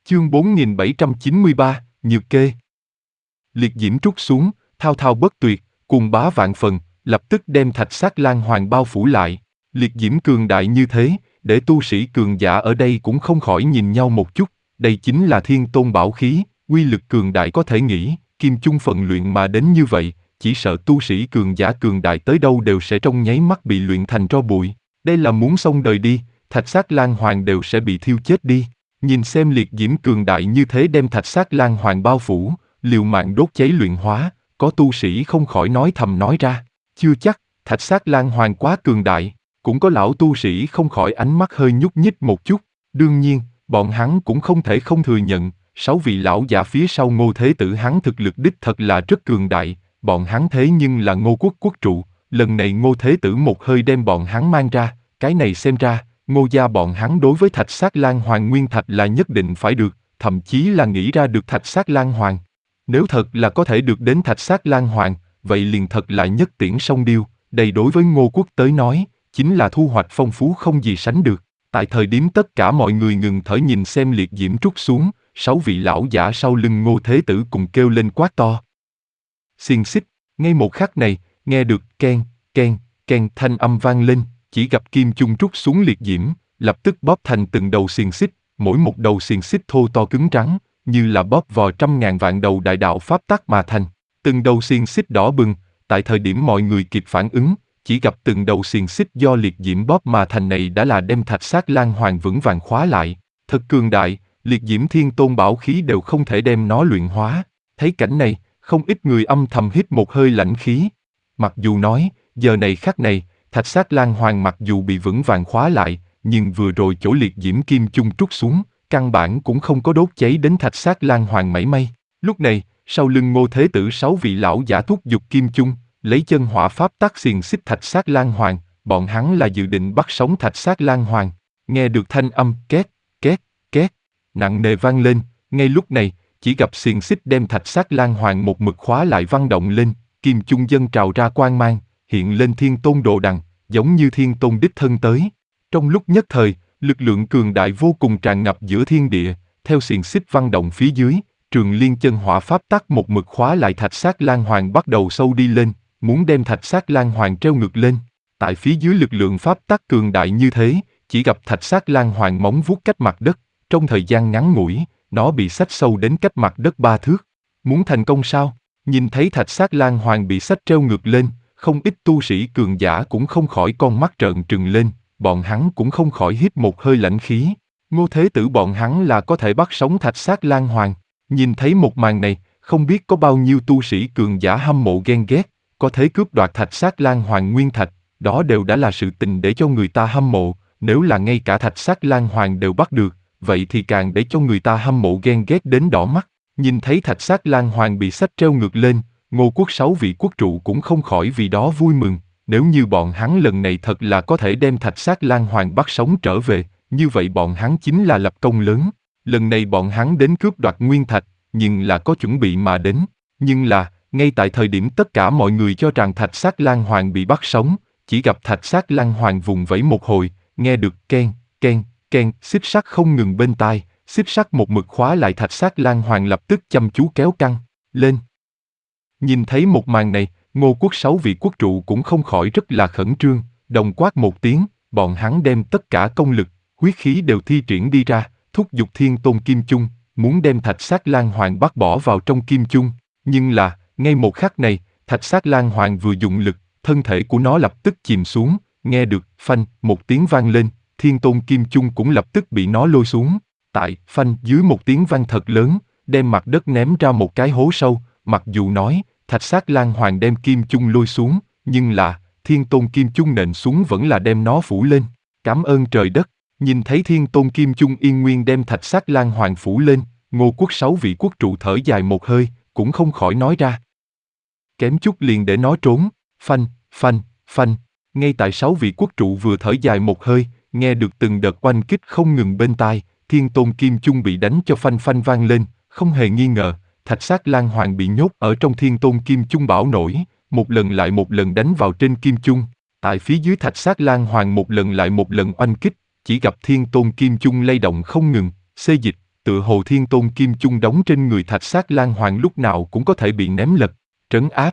Chương 4793, Nhược Kê. Liệt diễm trút xuống, thao thao bất tuyệt, cuồng bá vạn phần, lập tức đem Thạch Sát Lan Hoàng bao phủ lại. Liệt diễm cường đại như thế, để tu sĩ cường giả ở đây cũng không khỏi nhìn nhau một chút. Đây chính là Thiên Tôn bảo khí, uy lực cường đại có thể nghĩ, kim chung phận luyện mà đến như vậy, chỉ sợ tu sĩ cường giả cường đại tới đâu đều sẽ trong nháy mắt bị luyện thành tro bụi. Đây là muốn xong đời đi, Thạch Sát Lan Hoàng đều sẽ bị thiêu chết đi. Nhìn xem liệt diễm cường đại như thế đem Thạch Sát Lan Hoàng bao phủ, liều mạng đốt cháy luyện hóa, có tu sĩ không khỏi nói thầm nói ra, chưa chắc, Thạch Sát Lan Hoàng quá cường đại, cũng có lão tu sĩ không khỏi ánh mắt hơi nhúc nhích một chút. Đương nhiên, bọn hắn cũng không thể không thừa nhận, 6 vị lão giả phía sau Ngô Thế Tử hắn thực lực đích thật là rất cường đại, bọn hắn thế nhưng là Ngô Quốc quốc trụ, lần này Ngô Thế Tử một hơi đem bọn hắn mang ra, cái này xem ra, Ngô gia bọn hắn đối với Thạch Sát Lan Hoàng nguyên thạch là nhất định phải được, thậm chí là nghĩ ra được Thạch Sát Lan Hoàng. Nếu thật là có thể được đến Thạch Sát Lan Hoàng, vậy liền thật là nhất tiễn song điêu, đây đối với Ngô Quốc tới nói, chính là thu hoạch phong phú không gì sánh được. Tại thời điểm tất cả mọi người ngừng thở nhìn xem liệt diễm trút xuống, 6 vị lão giả sau lưng Ngô Thế Tử cùng kêu lên quát to. Xiềng xích, ngay một khắc này, nghe được keng, keng, keng thanh âm vang lên, chỉ gặp kim chung trút xuống liệt diễm, lập tức bóp thành từng đầu xiềng xích, mỗi một đầu xiềng xích thô to cứng rắn, như là bóp vò trăm ngàn vạn đầu đại đạo pháp tắc mà thành. Từng đầu xiềng xích đỏ bừng, tại thời điểm mọi người kịp phản ứng, chỉ gặp từng đầu xiềng xích do liệt diễm bóp mà thành này đã là đem Thạch Sát Lan Hoàng vững vàng khóa lại. Thật cường đại, liệt diễm thiên tôn bảo khí đều không thể đem nó luyện hóa. Thấy cảnh này, không ít người âm thầm hít một hơi lãnh khí. Mặc dù nói, giờ này khắc này, Thạch Sát Lan Hoàng mặc dù bị vững vàng khóa lại, nhưng vừa rồi chỗ liệt diễm kim chung trút xuống, căn bản cũng không có đốt cháy đến Thạch Sát Lan Hoàng mảy may. Lúc này, sau lưng Ngô Thế Tử 6 vị lão giả thúc giục kim chung, lấy chân hỏa pháp tắc xiềng xích Thạch Sát Lan Hoàng, bọn hắn là dự định bắt sống Thạch Sát Lan Hoàng. Nghe được thanh âm két, két, két, nặng nề vang lên, ngay lúc này, chỉ gặp xiềng xích đem Thạch Sát Lan Hoàng một mực khóa lại văng động lên, kim chung dâng trào ra quang mang, hiện lên thiên tôn đồ đằng, giống như thiên tôn đích thân tới. Trong lúc nhất thời, lực lượng cường đại vô cùng tràn ngập giữa thiên địa, theo xiềng xích văng động phía dưới, Trường Liên chân hỏa pháp tắc một mực khóa lại Thạch Sát Lan Hoàng bắt đầu sâu đi lên, muốn đem Thạch Sát Lan Hoàng treo ngược lên. Tại phía dưới lực lượng pháp tắc cường đại như thế, chỉ gặp Thạch Sát Lan Hoàng móng vuốt cách mặt đất, trong thời gian ngắn ngủi, nó bị xách sâu đến cách mặt đất 3 thước. Muốn thành công sao? Nhìn thấy Thạch Sát Lan Hoàng bị xách treo ngược lên, không ít tu sĩ cường giả cũng không khỏi con mắt trợn trừng lên, bọn hắn cũng không khỏi hít một hơi lãnh khí. Ngô Thế Tử bọn hắn là có thể bắt sống Thạch Sát Lan Hoàng. Nhìn thấy một màn này, không biết có bao nhiêu tu sĩ cường giả hâm mộ ghen ghét, có thể cướp đoạt Thạch Sát Lan Hoàng nguyên thạch, đó đều đã là sự tình để cho người ta hâm mộ, nếu là ngay cả Thạch Sát Lan Hoàng đều bắt được, vậy thì càng để cho người ta hâm mộ ghen ghét đến đỏ mắt. Nhìn thấy Thạch Sát Lan Hoàng bị xách treo ngược lên, Ngô Quốc 6 vị quốc trụ cũng không khỏi vì đó vui mừng, nếu như bọn hắn lần này thật là có thể đem Thạch Sát Lan Hoàng bắt sống trở về, như vậy bọn hắn chính là lập công lớn. Lần này bọn hắn đến cướp đoạt nguyên thạch, nhưng là có chuẩn bị mà đến, nhưng là, ngay tại thời điểm tất cả mọi người cho rằng Thạch Sát Lan Hoàng bị bắt sống, chỉ gặp Thạch Sát Lan Hoàng vùng vẫy một hồi, nghe được keng, keng, keng, xích sắt không ngừng bên tai, xích sắt một mực khóa lại Thạch Sát Lan Hoàng lập tức chăm chú kéo căng lên. Nhìn thấy một màn này, Ngô Quốc 6 vị quốc trụ cũng không khỏi rất là khẩn trương, đồng quát một tiếng, bọn hắn đem tất cả công lực, huyết khí đều thi triển đi ra, thúc giục thiên tôn kim chung, muốn đem Thạch Sát Lan Hoàng bắt bỏ vào trong kim chung. Nhưng là, ngay một khắc này, Thạch Sát Lan Hoàng vừa dùng lực, thân thể của nó lập tức chìm xuống, nghe được phanh một tiếng vang lên, thiên tôn kim chung cũng lập tức bị nó lôi xuống. Tại phanh dưới một tiếng vang thật lớn, đem mặt đất ném ra một cái hố sâu. Mặc dù nói, Thạch Sát Lan Hoàng đem kim chung lôi xuống, nhưng là, thiên tôn kim chung nện xuống vẫn là đem nó phủ lên. Cảm ơn trời đất. Nhìn thấy thiên tôn kim chung yên nguyên đem Thạch Sát Lan Hoàng phủ lên, Ngô Quốc 6 vị quốc trụ thở dài một hơi, cũng không khỏi nói ra. Kém chút liền để nó trốn, phanh, phanh, phanh. Ngay tại 6 vị quốc trụ vừa thở dài một hơi, nghe được từng đợt oanh kích không ngừng bên tai, thiên tôn kim chung bị đánh cho phanh phanh vang lên, không hề nghi ngờ, Thạch Sát Lan Hoàng bị nhốt ở trong thiên tôn kim chung bão nổi, một lần lại một lần đánh vào trên kim chung. Tại phía dưới Thạch Sát Lan Hoàng một lần lại một lần oanh kích, chỉ gặp thiên tôn kim chung lay động không ngừng, xê dịch, tựa hồ thiên tôn kim chung đóng trên người Thạch Sát Lan Hoàng lúc nào cũng có thể bị ném lật, trấn áp.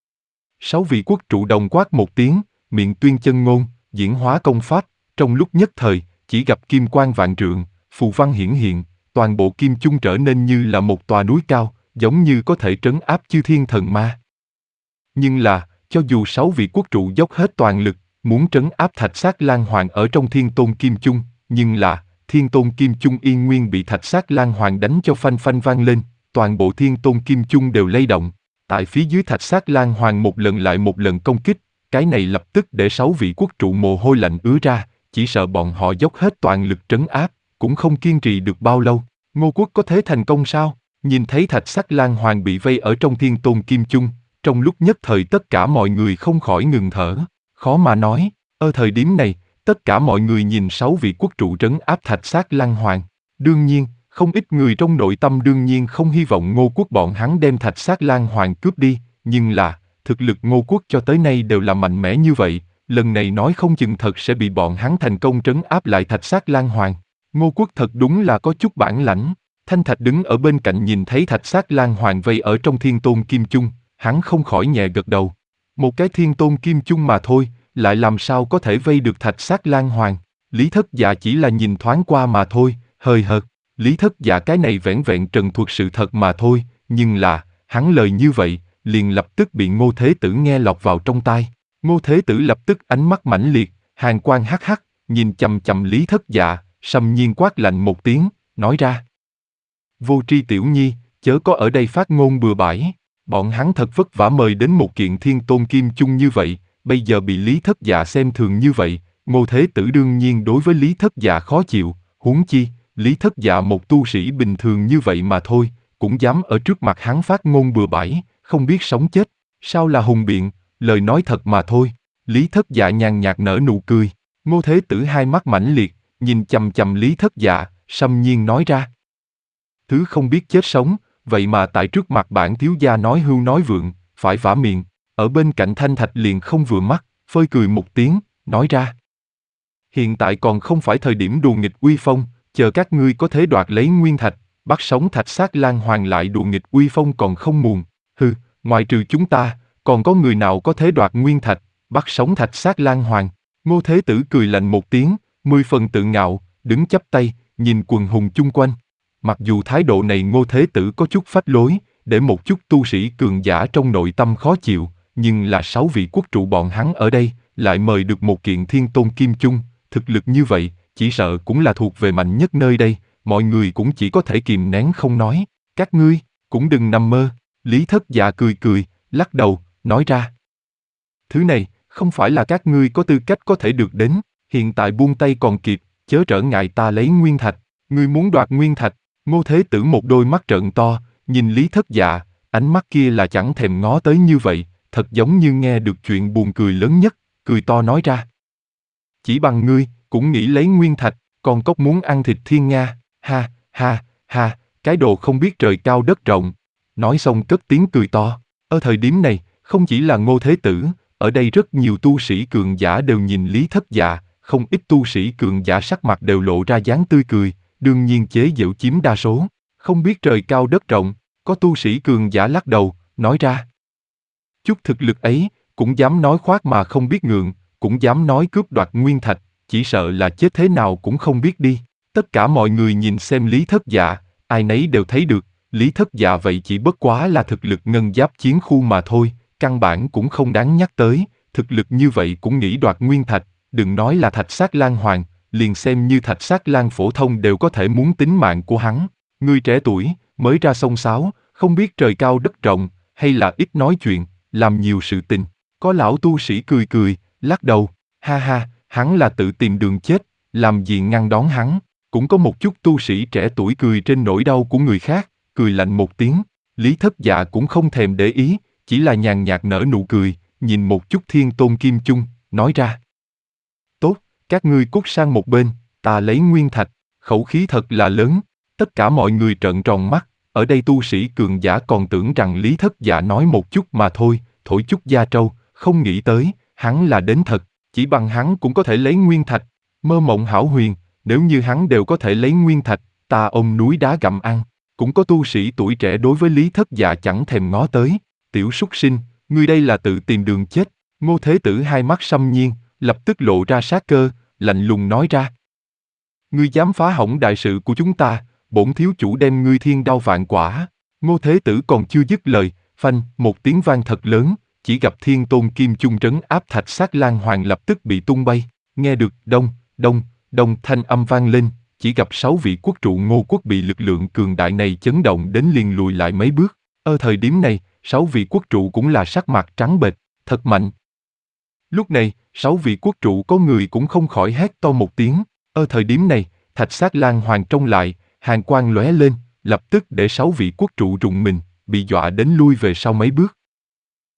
6 vị quốc trụ đồng quát một tiếng, miệng tuyên chân ngôn, diễn hóa công pháp, trong lúc nhất thời, chỉ gặp kim quang vạn trượng, phù văn hiển hiện, toàn bộ kim chung trở nên như là một tòa núi cao, giống như có thể trấn áp chư thiên thần ma. Nhưng là, cho dù 6 vị quốc trụ dốc hết toàn lực, muốn trấn áp Thạch Sát Lan Hoàng ở trong thiên tôn kim chung, nhưng là, thiên tôn kim chung yên nguyên bị Thạch Sát Lan Hoàng đánh cho phanh phanh vang lên, toàn bộ thiên tôn kim chung đều lay động. Tại phía dưới Thạch Sát Lan Hoàng một lần lại một lần công kích, cái này lập tức để 6 vị quốc trụ mồ hôi lạnh ứa ra, chỉ sợ bọn họ dốc hết toàn lực trấn áp, cũng không kiên trì được bao lâu. Ngô Quốc có thế thành công sao? Nhìn thấy Thạch Sát Lan Hoàng bị vây ở trong thiên tôn kim chung, trong lúc nhất thời tất cả mọi người không khỏi ngừng thở. Khó mà nói, ở thời điểm này, tất cả mọi người nhìn 6 vị quốc trụ trấn áp Thạch Sát Lan Hoàng. Đương nhiên, không ít người trong nội tâm đương nhiên không hy vọng Ngô Quốc bọn hắn đem Thạch Sát Lan Hoàng cướp đi, nhưng là, thực lực Ngô Quốc cho tới nay đều là mạnh mẽ như vậy, lần này nói không chừng thật sẽ bị bọn hắn thành công trấn áp lại Thạch Sát Lan Hoàng. Ngô Quốc thật đúng là có chút bản lãnh. Thanh Thạch đứng ở bên cạnh nhìn thấy Thạch Sát Lan Hoàng vây ở trong thiên tôn kim chung, hắn không khỏi nhẹ gật đầu. Một cái thiên tôn kim chung mà thôi, lại làm sao có thể vây được Thạch Sát Lan Hoàng? Lý Thất Dạ chỉ là nhìn thoáng qua mà thôi, hời hợt. Lý Thất Dạ cái này vẻn vẹn trần thuật sự thật mà thôi, nhưng là, hắn lời như vậy, liền lập tức bị Ngô Thế Tử nghe lọt vào trong tai. Ngô Thế Tử lập tức ánh mắt mãnh liệt, hàn quang hắc hắc, nhìn chằm chằm Lý Thất Dạ, sầm nhiên quát lạnh một tiếng, nói ra. Vô tri tiểu nhi, chớ có ở đây phát ngôn bừa bãi, bọn hắn thật vất vả mời đến một kiện thiên tôn kim chung như vậy, bây giờ bị Lý Thất Dạ xem thường như vậy, Ngô Thế Tử đương nhiên đối với Lý Thất Dạ khó chịu, huống chi, Lý Thất Dạ một tu sĩ bình thường như vậy mà thôi, cũng dám ở trước mặt hắn phát ngôn bừa bãi, không biết sống chết, sao là hùng biện, lời nói thật mà thôi. Lý Thất Dạ nhàn nhạt nở nụ cười, Ngô Thế Tử hai mắt mãnh liệt, nhìn chằm chằm Lý Thất Dạ, sâm nhiên nói ra. Thứ không biết chết sống, vậy mà tại trước mặt bản thiếu gia nói hưu nói vượng, phải vả miệng. Ở bên cạnh Thanh Thạch liền không vừa mắt, phơi cười một tiếng, nói ra. Hiện tại còn không phải thời điểm đùa nghịch uy phong, chờ các ngươi có thể đoạt lấy nguyên thạch, bắt sống Thạch Sát Lan Hoàng lại đùa nghịch uy phong còn không muộn. Hừ, ngoài trừ chúng ta, còn có người nào có thể đoạt nguyên thạch, bắt sống Thạch Sát Lan Hoàng? Ngô Thế Tử cười lạnh một tiếng, 10 phần tự ngạo, đứng chắp tay, nhìn quần hùng chung quanh. Mặc dù thái độ này Ngô Thế Tử có chút phách lối, để một chút tu sĩ cường giả trong nội tâm khó chịu, nhưng là 6 vị quốc trụ bọn hắn ở đây, lại mời được một kiện thiên tôn kim chung, thực lực như vậy, chỉ sợ cũng là thuộc về mạnh nhất nơi đây, mọi người cũng chỉ có thể kìm nén không nói. Các ngươi, cũng đừng nằm mơ. Lý Thất Dạ cười cười, lắc đầu, nói ra. Thứ này, không phải là các ngươi có tư cách có thể được đến, hiện tại buông tay còn kịp, chớ trở ngại ta lấy nguyên thạch. Ngươi muốn đoạt nguyên thạch? Ngô Thế Tử một đôi mắt trợn to, nhìn Lý Thất Dạ, ánh mắt kia là chẳng thèm ngó tới như vậy, thật giống như nghe được chuyện buồn cười lớn nhất, cười to nói ra. Chỉ bằng ngươi, cũng nghĩ lấy nguyên thạch, còn cóc muốn ăn thịt thiên nga, ha, ha, ha, cái đồ không biết trời cao đất rộng. Nói xong cất tiếng cười to. Ở thời điểm này, không chỉ là Ngô Thế Tử, ở đây rất nhiều tu sĩ cường giả đều nhìn Lý Thất Dạ, không ít tu sĩ cường giả sắc mặt đều lộ ra dáng tươi cười, đương nhiên chế giễu chiếm đa số. Không biết trời cao đất rộng, có tu sĩ cường giả lắc đầu, nói ra. Chút thực lực ấy, cũng dám nói khoác mà không biết ngượng, cũng dám nói cướp đoạt nguyên thạch, chỉ sợ là chết thế nào cũng không biết đi. Tất cả mọi người nhìn xem Lý Thất Dạ, ai nấy đều thấy được, Lý Thất Dạ vậy chỉ bất quá là thực lực ngân giáp chiến khu mà thôi, căn bản cũng không đáng nhắc tới, thực lực như vậy cũng nghĩ đoạt nguyên thạch, đừng nói là Thạch Sát Lan Hoàng, liền xem như Thạch Sát Lan phổ thông đều có thể muốn tính mạng của hắn. Người trẻ tuổi, mới ra xông xáo, không biết trời cao đất rộng, hay là ít nói chuyện, làm nhiều sự tình. Có lão tu sĩ cười cười, lắc đầu, ha ha, hắn là tự tìm đường chết, làm gì ngăn đón hắn. Cũng có một chút tu sĩ trẻ tuổi cười trên nỗi đau của người khác, cười lạnh một tiếng. Lý Thất Dạ cũng không thèm để ý, chỉ là nhàn nhạt nở nụ cười, nhìn một chút thiên tôn kim chung, nói ra. Tốt, các ngươi cút sang một bên, ta lấy nguyên thạch, khẩu khí thật là lớn. Tất cả mọi người trợn tròn mắt, ở đây tu sĩ cường giả còn tưởng rằng Lý Thất Dạ nói một chút mà thôi, thổi chút da trâu, không nghĩ tới, hắn là đến thật, chỉ bằng hắn cũng có thể lấy nguyên thạch, mơ mộng hão huyền, nếu như hắn đều có thể lấy nguyên thạch, ta ôm núi đá gặm ăn. Cũng có tu sĩ tuổi trẻ đối với Lý Thất Dạ chẳng thèm ngó tới. Tiểu súc sinh, ngươi đây là tự tìm đường chết. Ngô Thế Tử hai mắt xăm nhiên, lập tức lộ ra sát cơ, lạnh lùng nói ra. Ngươi dám phá hỏng đại sự của chúng ta, bổn thiếu chủ đem ngươi thiên đao vạn quả. Ngô Thế Tử còn chưa dứt lời, phanh, một tiếng vang thật lớn, chỉ gặp thiên tôn kim chung trấn áp Thạch Sát Lan Hoàng lập tức bị tung bay. Nghe được đông, đông, đông thanh âm vang lên, chỉ gặp 6 vị quốc trụ Ngô quốc bị lực lượng cường đại này chấn động đến liền lùi lại mấy bước. Ở thời điểm này, 6 vị quốc trụ cũng là sắc mặt trắng bệch, thật mạnh. Lúc này, 6 vị quốc trụ có người cũng không khỏi hét to một tiếng. Ở thời điểm này, Thạch Sát Lan Hoàng trông lại, hàn quang lóe lên, lập tức để 6 vị quốc trụ rùng mình, bị dọa đến lui về sau mấy bước.